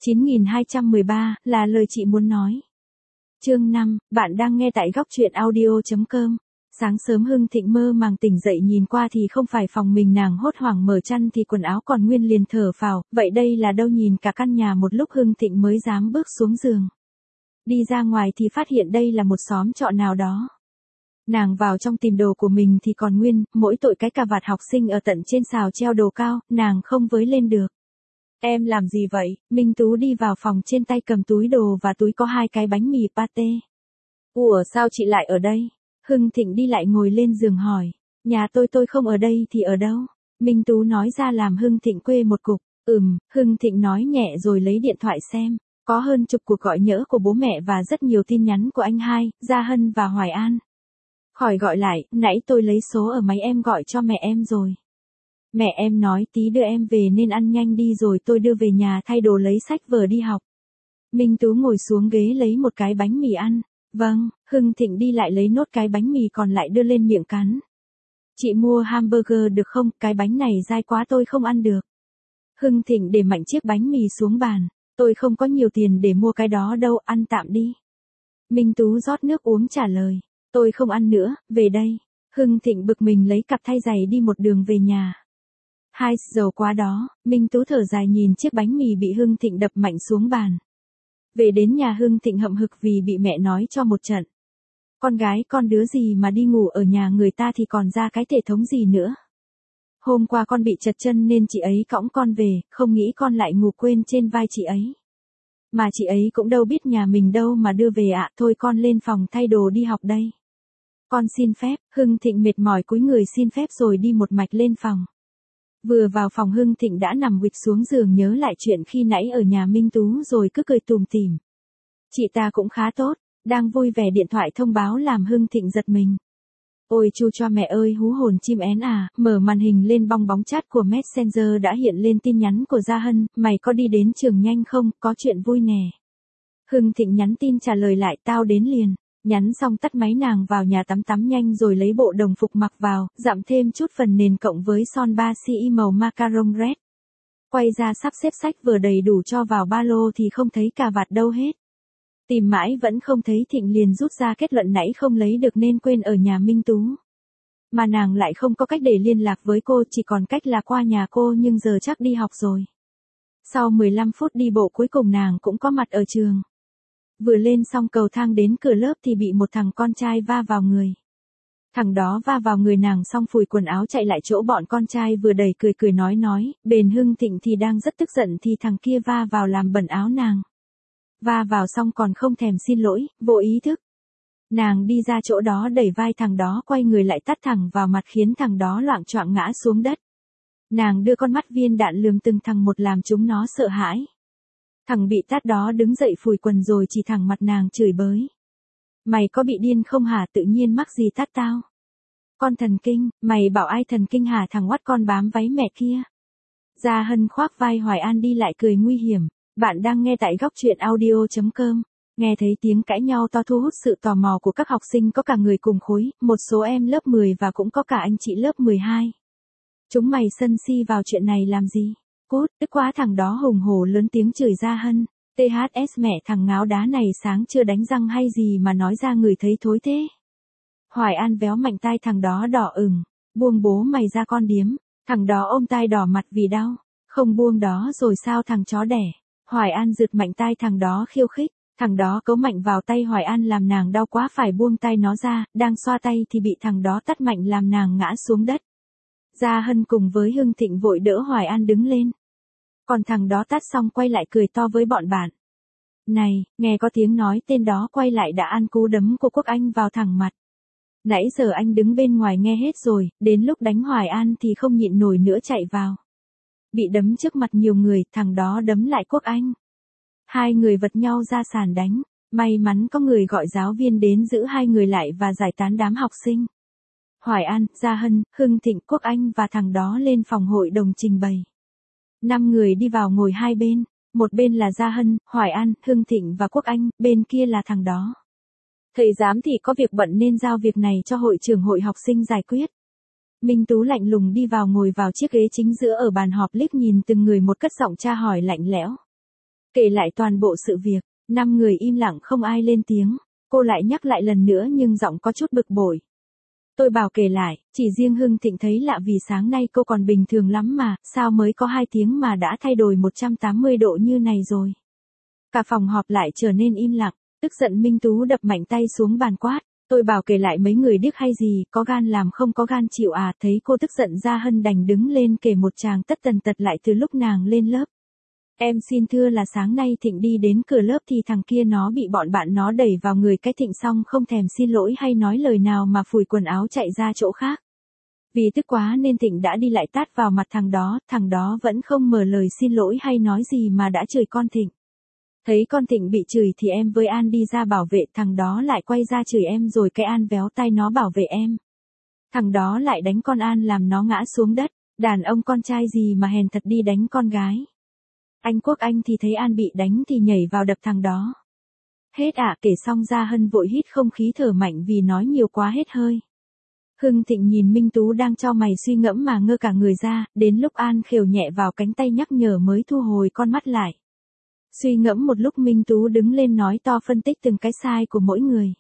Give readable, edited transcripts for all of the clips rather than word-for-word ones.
9213, là lời chị muốn nói. Chương 5, bạn đang nghe tại góc truyện audio.com. Sáng sớm Hưng Thịnh mơ màng tỉnh dậy nhìn qua thì không phải phòng mình, nàng hốt hoảng mở chăn thì quần áo còn nguyên, liền thở phào, vậy đây là đâu, nhìn cả căn nhà một lúc Hưng Thịnh mới dám bước xuống giường. Đi ra ngoài thì phát hiện đây là một xóm trọ nào đó. Nàng vào trong tìm đồ của mình thì còn nguyên, mỗi tội cái cà vạt học sinh ở tận trên xào treo đồ cao, nàng không với lên được. Em làm gì vậy? Minh Tú đi vào phòng, trên tay cầm túi đồ và túi có 2 cái bánh mì pate. Ủa sao chị lại ở đây? Hưng Thịnh đi lại ngồi lên giường hỏi. Nhà tôi không ở đây thì ở đâu? Minh Tú nói ra làm Hưng Thịnh quê một cục. Hưng Thịnh nói nhẹ rồi lấy điện thoại xem. Có hơn chục cuộc gọi nhỡ của bố mẹ và rất nhiều tin nhắn của anh hai, Gia Hân và Hoài An. Khỏi gọi lại, nãy tôi lấy số ở máy em gọi cho mẹ em rồi. Mẹ em nói tí đưa em về nên ăn nhanh đi rồi tôi đưa về nhà thay đồ lấy sách vở đi học. Minh Tú ngồi xuống ghế lấy một cái bánh mì ăn. Vâng, Hưng Thịnh đi lại lấy nốt cái bánh mì còn lại đưa lên miệng cắn. Chị mua hamburger được không, cái bánh này dai quá tôi không ăn được. Hưng Thịnh để mạnh chiếc bánh mì xuống bàn. Tôi không có nhiều tiền để mua cái đó đâu, ăn tạm đi. Minh Tú rót nước uống trả lời. Tôi không ăn nữa, về đây. Hưng Thịnh bực mình lấy cặp thay giày đi một đường về nhà. Hai dầu quá đó, Minh Tú thở dài nhìn chiếc bánh mì bị Hưng Thịnh đập mạnh xuống bàn. Về đến nhà Hưng Thịnh hậm hực vì bị mẹ nói cho một trận. Con gái con đứa gì mà đi ngủ ở nhà người ta thì còn ra cái thể thống gì nữa. Hôm qua con bị trật chân nên chị ấy cõng con về, không nghĩ con lại ngủ quên trên vai chị ấy. Mà chị ấy cũng đâu biết nhà mình đâu mà đưa về ạ, thôi con lên phòng thay đồ đi học đây. Con xin phép, Hưng Thịnh mệt mỏi cúi người xin phép rồi đi một mạch lên phòng. Vừa vào phòng Hưng Thịnh đã nằm quỵt xuống giường nhớ lại chuyện khi nãy ở nhà Minh Tú rồi cứ cười tủm tỉm. Chị ta cũng khá tốt, đang vui vẻ điện thoại thông báo làm Hưng Thịnh giật mình. Ôi chu cho mẹ ơi, hú hồn chim én à, mở màn hình lên bong bóng chat của Messenger đã hiện lên tin nhắn của Gia Hân, mày có đi đến trường nhanh không, có chuyện vui nè. Hưng Thịnh nhắn tin trả lời lại, tao đến liền. Nhắn xong tắt máy, nàng vào nhà tắm nhanh rồi lấy bộ đồng phục mặc vào, dặm thêm chút phần nền cộng với son 3CI màu macaron red. Quay ra sắp xếp sách vừa đầy đủ cho vào ba lô thì không thấy cà vạt đâu hết. Tìm mãi vẫn không thấy, Thịnh liền rút ra kết luận nãy không lấy được nên quên ở nhà Minh Tú. Mà nàng lại không có cách để liên lạc với cô, chỉ còn cách là qua nhà cô, nhưng giờ chắc đi học rồi. Sau 15 phút đi bộ cuối cùng nàng cũng có mặt ở trường. Vừa lên xong cầu thang đến cửa lớp thì bị một thằng con trai va vào người. Thằng đó va vào người nàng xong phủi quần áo chạy lại chỗ bọn con trai vừa đẩy, cười nói, bền Hưng Thịnh thì đang rất tức giận thì thằng kia va vào làm bẩn áo nàng. Va vào xong còn không thèm xin lỗi, vô ý thức. Nàng đi ra chỗ đó đẩy vai thằng đó, quay người lại tát thẳng vào mặt khiến thằng đó loạng choạng ngã xuống đất. Nàng đưa con mắt viên đạn lườm từng thằng một làm chúng nó sợ hãi. Thằng bị tát đó đứng dậy phủi quần rồi chỉ thẳng mặt nàng chửi bới. Mày có bị điên không hả, tự nhiên mắc gì tát tao? Con thần kinh, mày bảo ai thần kinh hả, thằng oắt con bám váy mẹ kia. Gia Hân khoác vai Hoài An đi lại cười nguy hiểm. Bạn đang nghe tại góc truyện audio.com. Nghe thấy tiếng cãi nhau to thu hút sự tò mò của các học sinh, có cả người cùng khối, một số em lớp 10 và cũng có cả anh chị lớp 12. Chúng mày sân si vào chuyện này làm gì? Cút, tức quá, thằng đó hùng hổ lớn tiếng chửi Gia Hân. THS mẹ thằng ngáo đá này sáng chưa đánh răng hay gì mà nói ra người thấy thối thế. Hoài An véo mạnh tai thằng đó đỏ ửng. Buông bố mày ra con điếm. Thằng đó ôm tai đỏ mặt vì đau. Không buông đó rồi sao thằng chó đẻ. Hoài An giật mạnh tai thằng đó khiêu khích. Thằng đó cấu mạnh vào tay Hoài An làm nàng đau quá phải buông tay nó ra, đang xoa tay thì bị thằng đó tát mạnh làm nàng ngã xuống đất. Gia Hân cùng với Hưng Thịnh vội đỡ Hoài An đứng lên. Còn thằng đó tát xong quay lại cười to với bọn bạn. Này, nghe có tiếng nói tên đó quay lại đã ăn cú đấm của Quốc Anh vào thẳng mặt. Nãy giờ anh đứng bên ngoài nghe hết rồi, đến lúc đánh Hoài An thì không nhịn nổi nữa chạy vào. Bị đấm trước mặt nhiều người, thằng đó đấm lại Quốc Anh. Hai người vật nhau ra sàn đánh, may mắn có người gọi giáo viên đến giữ hai người lại và giải tán đám học sinh. Hoài An, Gia Hân, Hưng Thịnh, Quốc Anh và thằng đó lên phòng hội đồng trình bày. 5 người đi vào ngồi hai bên, một bên là Gia Hân, Hoài An, Hưng Thịnh và Quốc Anh, bên kia là thằng đó. Thầy giám thị có việc bận nên giao việc này cho hội trưởng hội học sinh giải quyết. Minh Tú lạnh lùng đi vào ngồi vào chiếc ghế chính giữa ở bàn họp, liếc nhìn từng người một, cất giọng tra hỏi lạnh lẽo. Kể lại toàn bộ sự việc, 5 người im lặng không ai lên tiếng. Cô lại nhắc lại lần nữa nhưng giọng có chút bực bội. Tôi bảo kể lại, chỉ riêng Hưng Thịnh thấy lạ vì sáng nay cô còn bình thường lắm mà, sao mới có 2 tiếng mà đã thay đổi 180 độ như này rồi. Cả phòng họp lại trở nên im lặng, tức giận Minh Tú đập mạnh tay xuống bàn quát. Tôi bảo kể lại mấy người điếc hay gì, có gan làm không có gan chịu à. Thấy cô tức giận Gia Hân đành đứng lên kể một tràng tất tần tật lại từ lúc nàng lên lớp. Em xin thưa là sáng nay Thịnh đi đến cửa lớp thì thằng kia nó bị bọn bạn nó đẩy vào người cái Thịnh xong không thèm xin lỗi hay nói lời nào mà phủi quần áo chạy ra chỗ khác. Vì tức quá nên Thịnh đã đi lại tát vào mặt thằng đó vẫn không mở lời xin lỗi hay nói gì mà đã chửi con Thịnh. Thấy con Thịnh bị chửi thì em với An đi ra bảo vệ, thằng đó lại quay ra chửi em rồi cái An véo tay nó bảo vệ em. Thằng đó lại đánh con An làm nó ngã xuống đất, đàn ông con trai gì mà hèn thật đi đánh con gái. Anh Quốc Anh thì thấy An bị đánh thì nhảy vào đập thằng đó. Hết ạ. Kể xong Gia Hân vội hít không khí thở mạnh vì nói nhiều quá hết hơi. Hưng Thịnh nhìn Minh Tú đang cho mày suy ngẫm mà ngơ cả người ra, đến lúc An khều nhẹ vào cánh tay nhắc nhở mới thu hồi con mắt lại. Suy ngẫm một lúc Minh Tú đứng lên nói to phân tích từng cái sai của mỗi người.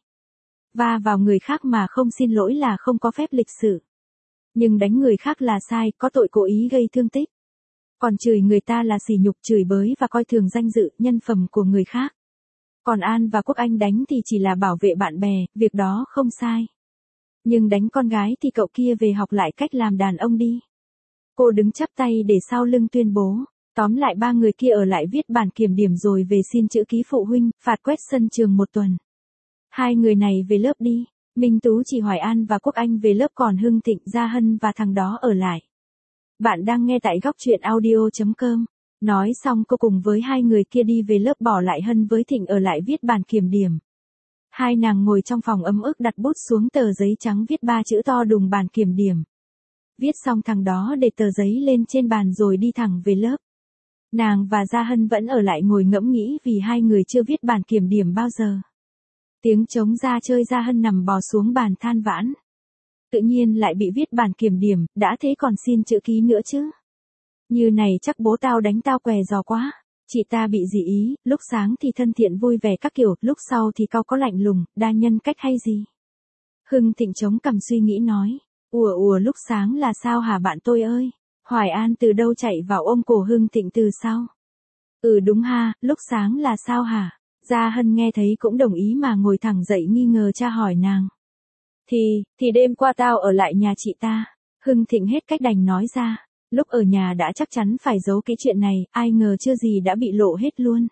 Va vào người khác mà không xin lỗi là không có phép lịch sự. Nhưng đánh người khác là sai, có tội cố ý gây thương tích. Còn chửi người ta là sỉ nhục, chửi bới và coi thường danh dự, nhân phẩm của người khác. Còn An và Quốc Anh đánh thì chỉ là bảo vệ bạn bè, việc đó không sai. Nhưng đánh con gái thì cậu kia về học lại cách làm đàn ông đi. Cô đứng chắp tay để sau lưng tuyên bố. Tóm lại 3 người kia ở lại viết bản kiểm điểm rồi về xin chữ ký phụ huynh, phạt quét sân trường 1 tuần. 2 người này về lớp đi. Minh Tú chỉ Hoài An và Quốc Anh về lớp còn Hưng Thịnh, Gia Hân và thằng đó ở lại. Bạn đang nghe tại góc truyện audio.com. Nói xong cô cùng với 2 người kia đi về lớp bỏ lại Hân với Thịnh ở lại viết bản kiểm điểm. Hai nàng ngồi trong phòng ấm ức đặt bút xuống tờ giấy trắng viết 3 chữ to đùng bản kiểm điểm. Viết xong thằng đó để tờ giấy lên trên bàn rồi đi thẳng về lớp. Nàng và Gia Hân vẫn ở lại ngồi ngẫm nghĩ vì 2 người chưa viết bản kiểm điểm bao giờ. Tiếng trống ra chơi Gia Hân nằm bò xuống bàn than vãn. Tự nhiên lại bị viết bản kiểm điểm, đã thế còn xin chữ ký nữa chứ. Như này chắc bố tao đánh tao què giò quá. Chị ta bị dị ý, lúc sáng thì thân thiện vui vẻ các kiểu, lúc sau thì cau có lạnh lùng, đa nhân cách hay gì. Hưng Thịnh chống cằm suy nghĩ nói. Ủa lúc sáng là sao hả bạn tôi ơi? Hoài An từ đâu chạy vào ôm cổ Hưng Thịnh từ sau. Đúng ha, lúc sáng là sao hả? Gia Hân nghe thấy cũng đồng ý mà ngồi thẳng dậy nghi ngờ tra hỏi nàng. Thì đêm qua tao ở lại nhà chị ta. Hưng Thịnh hết cách đành nói ra. Lúc ở nhà đã chắc chắn phải giấu cái chuyện này, ai ngờ chưa gì đã bị lộ hết luôn.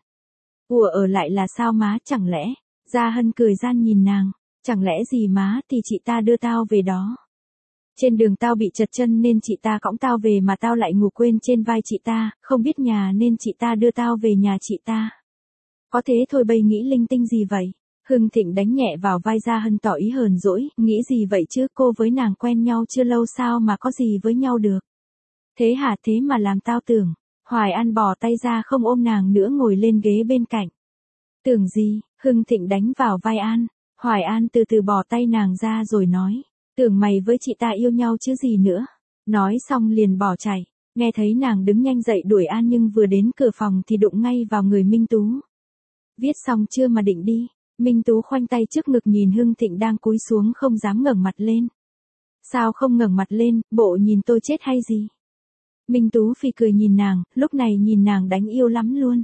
Ở lại là sao má, chẳng lẽ? Gia Hân cười gian nhìn nàng. Chẳng lẽ gì má, thì chị ta đưa tao về đó. Trên đường tao bị trật chân nên chị ta cõng tao về mà tao lại ngủ quên trên vai chị ta, không biết nhà nên chị ta đưa tao về nhà chị ta. Có thế thôi bây nghĩ linh tinh gì vậy? Hưng Thịnh đánh nhẹ vào vai Gia Hân tỏ ý hờn dỗi, nghĩ gì vậy chứ, cô với nàng quen nhau chưa lâu sao mà có gì với nhau được. Thế hả, thế mà làm tao tưởng. Hoài An bỏ tay ra không ôm nàng nữa ngồi lên ghế bên cạnh. Tưởng gì? Hưng Thịnh đánh vào vai An. Hoài An từ từ bỏ tay nàng ra rồi nói. Tưởng mày với chị ta yêu nhau chứ gì nữa. Nói xong liền bỏ chạy. Nghe thấy nàng đứng nhanh dậy đuổi An nhưng vừa đến cửa phòng thì đụng ngay vào người Minh Tú. Viết xong chưa mà định đi. Minh Tú khoanh tay trước ngực nhìn Hưng Thịnh đang cúi xuống không dám ngẩng mặt lên. Sao không ngẩng mặt lên, bộ nhìn tôi chết hay gì? Minh Tú phì cười nhìn nàng, lúc này nhìn nàng đánh yêu lắm luôn.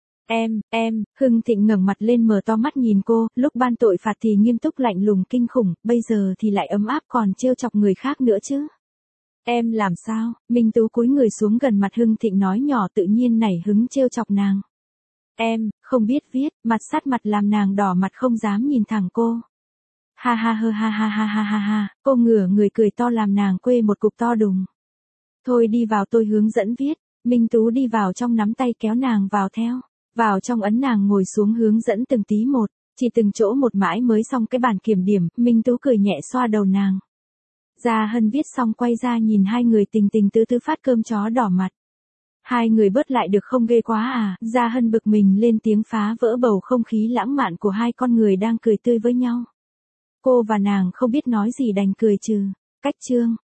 Em, Hưng Thịnh ngẩng mặt lên mở to mắt nhìn cô, lúc ban tội phạt thì nghiêm túc lạnh lùng kinh khủng, bây giờ thì lại ấm áp còn trêu chọc người khác nữa chứ. Em làm sao? Minh Tú cúi người xuống gần mặt Hưng Thịnh nói nhỏ tự nhiên nảy hứng trêu chọc nàng. Em, không biết viết, mặt sát mặt làm nàng đỏ mặt không dám nhìn thẳng cô. Ha ha hơ ha ha ha ha ha ha, cô ngửa người cười to làm nàng quê một cục to đùng. Thôi đi vào tôi hướng dẫn viết, Minh Tú đi vào trong nắm tay kéo nàng vào theo. Vào trong ấn nàng ngồi xuống hướng dẫn từng tí một, chỉ từng chỗ một mãi mới xong cái bản kiểm điểm, Minh Tú cười nhẹ xoa đầu nàng. Gia Hân viết xong quay ra nhìn 2 người tình tình tứ tứ phát cơm chó đỏ mặt. 2 người bớt lại được không ghê quá à? Gia Hân bực mình lên tiếng phá vỡ bầu không khí lãng mạn của 2 con người đang cười tươi với nhau. Cô và nàng không biết nói gì đành cười trừ. Cách chương